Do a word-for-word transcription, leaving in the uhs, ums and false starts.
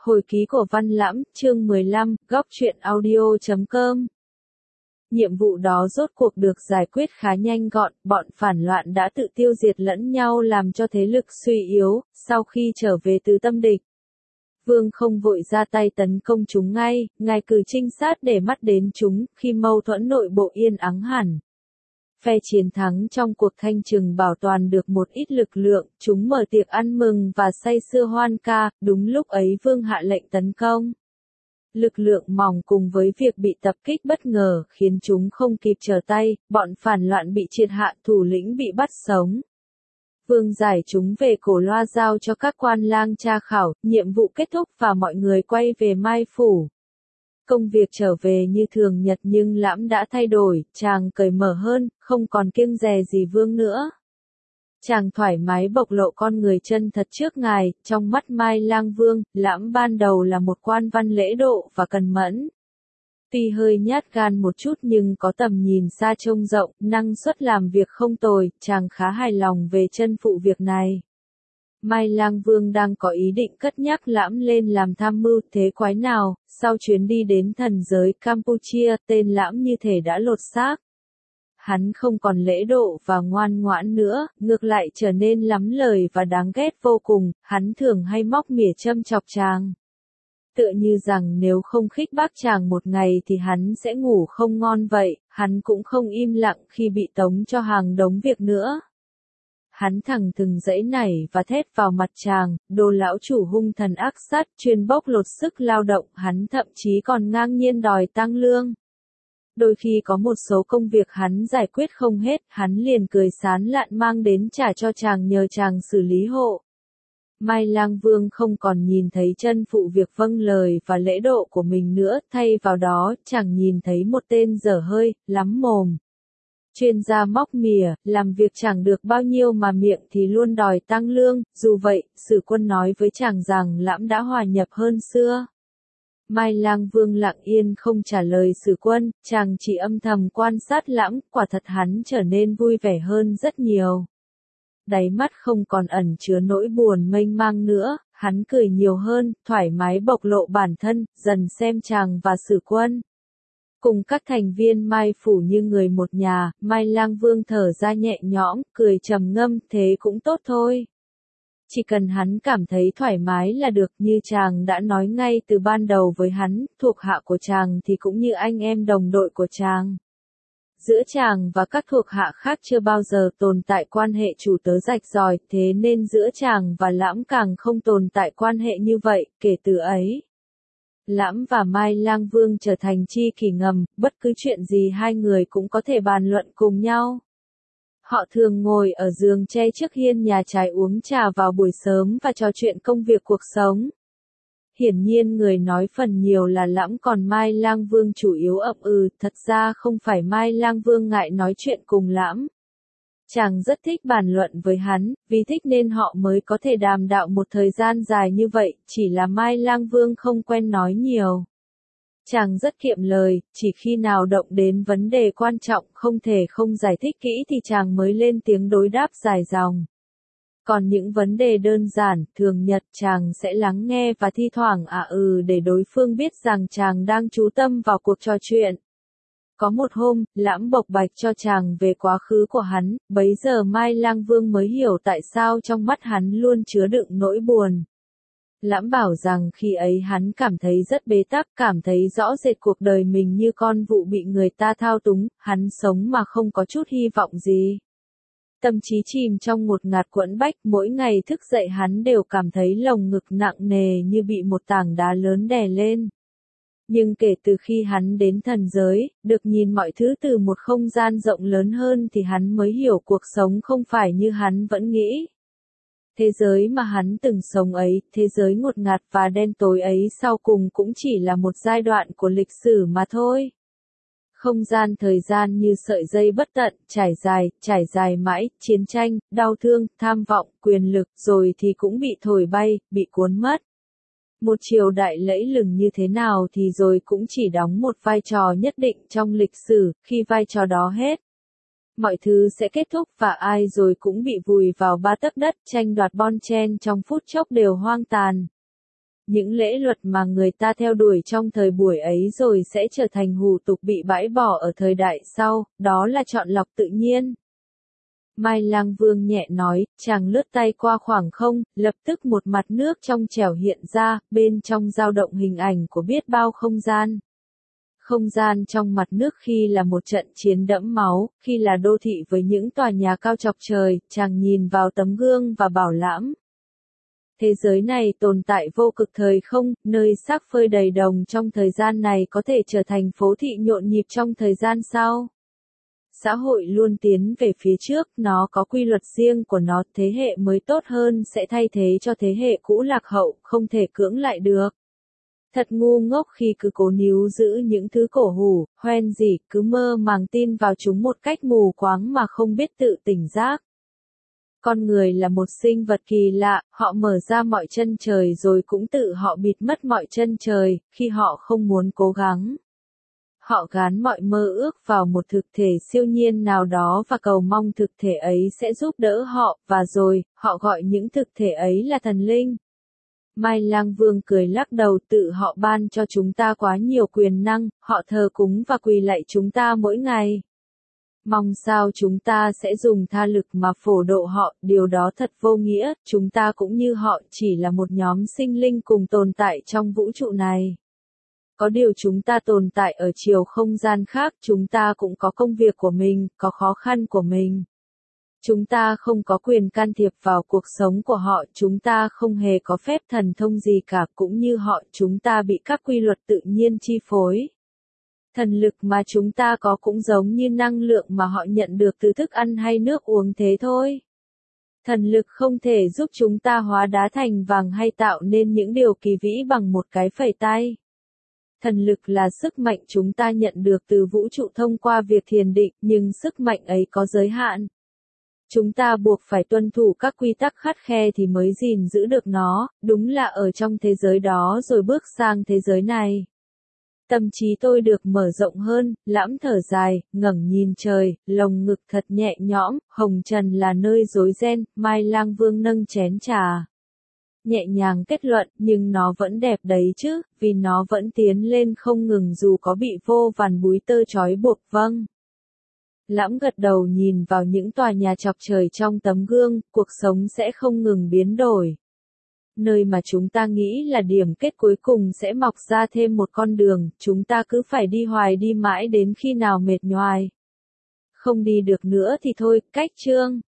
Hồi ký của Văn Lãm, chương mười lăm, góc truyện audio chấm com. Nhiệm vụ đó rốt cuộc được giải quyết khá nhanh gọn, bọn phản loạn đã tự tiêu diệt lẫn nhau làm cho thế lực suy yếu, sau khi trở về từ tâm địch. Vương không vội ra tay tấn công chúng ngay, ngài cử trinh sát để mắt đến chúng, khi mâu thuẫn nội bộ yên ắng hẳn. Phe chiến thắng trong cuộc thanh trừng bảo toàn được một ít lực lượng, chúng mở tiệc ăn mừng và say sưa hoan ca, đúng lúc ấy Vương hạ lệnh tấn công. Lực lượng mỏng cùng với việc bị tập kích bất ngờ khiến chúng không kịp trở tay, bọn phản loạn bị triệt hạ, thủ lĩnh bị bắt sống. Vương giải chúng về cổ loa giao cho các quan lang tra khảo, nhiệm vụ kết thúc và mọi người quay về Mai Phủ. Công việc trở về như thường nhật nhưng Lãm đã thay đổi, chàng cởi mở hơn, không còn kiêng dè gì Vương nữa. Chàng thoải mái bộc lộ con người chân thật trước ngài, trong mắt Mai Lang Vương, Lãm ban đầu là một quan văn lễ độ và cần mẫn. Tuy hơi nhát gan một chút nhưng có tầm nhìn xa trông rộng, năng suất làm việc không tồi, chàng khá hài lòng về chân phụ việc này. Mai Lang Vương đang có ý định cất nhắc Lãm lên làm tham mưu, thế quái nào, sau chuyến đi đến thần giới Campuchia, tên Lãm như thể đã lột xác. Hắn không còn lễ độ và ngoan ngoãn nữa, ngược lại trở nên lắm lời và đáng ghét vô cùng, hắn thường hay móc mỉa châm chọc chàng. Tựa như rằng nếu không khích bác chàng một ngày thì hắn sẽ ngủ không ngon vậy, hắn cũng không im lặng khi bị tống cho hàng đống việc nữa. Hắn thẳng thừng giãy nảy và thét vào mặt chàng, đồ lão chủ hung thần ác sát, chuyên bóc lột sức lao động, hắn thậm chí còn ngang nhiên đòi tăng lương. Đôi khi có một số công việc hắn giải quyết không hết, hắn liền cười sán lạn mang đến trả cho chàng nhờ chàng xử lý hộ. Mai Lang Vương không còn nhìn thấy chân phụ việc vâng lời và lễ độ của mình nữa, thay vào đó, chàng nhìn thấy một tên dở hơi, lắm mồm. Chuyên gia móc mỉa, làm việc chẳng được bao nhiêu mà miệng thì luôn đòi tăng lương, dù vậy, Sử Quân nói với chàng rằng Lãm đã hòa nhập hơn xưa. Mai Lang Vương lặng yên không trả lời Sử Quân, chàng chỉ âm thầm quan sát Lãm, quả thật hắn trở nên vui vẻ hơn rất nhiều. Đáy mắt không còn ẩn chứa nỗi buồn mênh mang nữa, hắn cười nhiều hơn, thoải mái bộc lộ bản thân, dần xem chàng và Sử Quân. Cùng các thành viên Mai Phủ như người một nhà, Mai Lang Vương thở ra nhẹ nhõm, cười trầm ngâm, thế cũng tốt thôi. Chỉ cần hắn cảm thấy thoải mái là được, như chàng đã nói ngay từ ban đầu với hắn, thuộc hạ của chàng thì cũng như anh em đồng đội của chàng. Giữa chàng và các thuộc hạ khác chưa bao giờ tồn tại quan hệ chủ tớ rạch ròi, thế nên giữa chàng và Lãm càng không tồn tại quan hệ như vậy, kể từ ấy. Lãm và Mai Lang Vương trở thành tri kỷ ngầm, bất cứ chuyện gì hai người cũng có thể bàn luận cùng nhau. Họ thường ngồi ở giường tre trước hiên nhà trái uống trà vào buổi sớm và trò chuyện công việc cuộc sống. Hiển nhiên người nói phần nhiều là Lãm còn Mai Lang Vương chủ yếu ậm ừ, thật ra không phải Mai Lang Vương ngại nói chuyện cùng Lãm. Chàng rất thích bàn luận với hắn, vì thích nên họ mới có thể đàm đạo một thời gian dài như vậy, chỉ là Mai Lang Vương không quen nói nhiều. Chàng rất kiệm lời, chỉ khi nào động đến vấn đề quan trọng không thể không giải thích kỹ thì chàng mới lên tiếng đối đáp dài dòng. Còn những vấn đề đơn giản, thường nhật chàng sẽ lắng nghe và thi thoảng à ừ để đối phương biết rằng chàng đang chú tâm vào cuộc trò chuyện. Có một hôm, Lãm bộc bạch cho chàng về quá khứ của hắn, bấy giờ Mai Lang Vương mới hiểu tại sao trong mắt hắn luôn chứa đựng nỗi buồn. Lãm bảo rằng khi ấy hắn cảm thấy rất bế tắc, cảm thấy rõ rệt cuộc đời mình như con vụ bị người ta thao túng, hắn sống mà không có chút hy vọng gì. Tâm trí chìm trong một ngạt quẫn bách, mỗi ngày thức dậy hắn đều cảm thấy lồng ngực nặng nề như bị một tảng đá lớn đè lên. Nhưng kể từ khi hắn đến thần giới, được nhìn mọi thứ từ một không gian rộng lớn hơn thì hắn mới hiểu cuộc sống không phải như hắn vẫn nghĩ. Thế giới mà hắn từng sống ấy, thế giới ngột ngạt và đen tối ấy sau cùng cũng chỉ là một giai đoạn của lịch sử mà thôi. Không gian thời gian như sợi dây bất tận, trải dài, trải dài mãi, chiến tranh, đau thương, tham vọng, quyền lực, rồi thì cũng bị thổi bay, bị cuốn mất. Một triều đại lẫy lừng như thế nào thì rồi cũng chỉ đóng một vai trò nhất định trong lịch sử, khi vai trò đó hết. Mọi thứ sẽ kết thúc và ai rồi cũng bị vùi vào ba tấc đất, tranh đoạt bon chen trong phút chốc đều hoang tàn. những lễ luật mà người ta theo đuổi trong thời buổi ấy rồi sẽ trở thành hủ tục bị bãi bỏ ở thời đại sau, đó là chọn lọc tự nhiên. Mai Lang Vương nhẹ nói, chàng lướt tay qua khoảng không, lập tức một mặt nước trong trẻo hiện ra, bên trong dao động hình ảnh của biết bao không gian. Không gian trong mặt nước khi là một trận chiến đẫm máu, khi là đô thị với những tòa nhà cao chọc trời, chàng nhìn vào tấm gương và bảo lãm. Thế giới này tồn tại vô cực thời không, nơi xác phơi đầy đồng trong thời gian này có thể trở thành phố thị nhộn nhịp trong thời gian sau. Xã hội luôn tiến về phía trước, nó có quy luật riêng của nó, thế hệ mới tốt hơn sẽ thay thế cho thế hệ cũ lạc hậu, không thể cưỡng lại được. Thật ngu ngốc khi cứ cố níu giữ những thứ cổ hủ, hoen gì, cứ mơ màng tin vào chúng một cách mù quáng mà không biết tự tỉnh giác. Con người là một sinh vật kỳ lạ, họ mở ra mọi chân trời rồi cũng tự họ bịt mất mọi chân trời, khi họ không muốn cố gắng. Họ gán mọi mơ ước vào một thực thể siêu nhiên nào đó và cầu mong thực thể ấy sẽ giúp đỡ họ, và rồi, họ gọi những thực thể ấy là thần linh. Mai Lang Vương cười lắc đầu, tự họ ban cho chúng ta quá nhiều quyền năng, họ thờ cúng và quỳ lạy chúng ta mỗi ngày. Mong sao chúng ta sẽ dùng tha lực mà phổ độ họ, điều đó thật vô nghĩa, chúng ta cũng như họ chỉ là một nhóm sinh linh cùng tồn tại trong vũ trụ này. Có điều chúng ta tồn tại ở chiều không gian khác, chúng ta cũng có công việc của mình, có khó khăn của mình. Chúng ta không có quyền can thiệp vào cuộc sống của họ, chúng ta không hề có phép thần thông gì cả, cũng như họ, chúng ta bị các quy luật tự nhiên chi phối. Thần lực mà chúng ta có cũng giống như năng lượng mà họ nhận được từ thức ăn hay nước uống thế thôi. Thần lực không thể giúp chúng ta hóa đá thành vàng hay tạo nên những điều kỳ vĩ bằng một cái phẩy tay. Thần lực là sức mạnh chúng ta nhận được từ vũ trụ thông qua việc thiền định, nhưng sức mạnh ấy có giới hạn. Chúng ta buộc phải tuân thủ các quy tắc khắt khe thì mới gìn giữ được nó, đúng là ở trong thế giới đó rồi bước sang thế giới này. Tâm trí tôi được mở rộng hơn, lãm thở dài, ngẩng nhìn trời, lồng ngực thật nhẹ nhõm, hồng trần là nơi rối ren, Mai Lang Vương nâng chén trà. Nhẹ nhàng kết luận, nhưng nó vẫn đẹp đấy chứ, vì nó vẫn tiến lên không ngừng dù có bị vô vàn búi tơ trói buộc, vâng. Lãm gật đầu nhìn vào những tòa nhà chọc trời trong tấm gương, cuộc sống sẽ không ngừng biến đổi. Nơi mà chúng ta nghĩ là điểm kết cuối cùng sẽ mọc ra thêm một con đường, chúng ta cứ phải đi hoài đi mãi đến khi nào mệt nhoài. Không đi được nữa thì thôi, cách chương.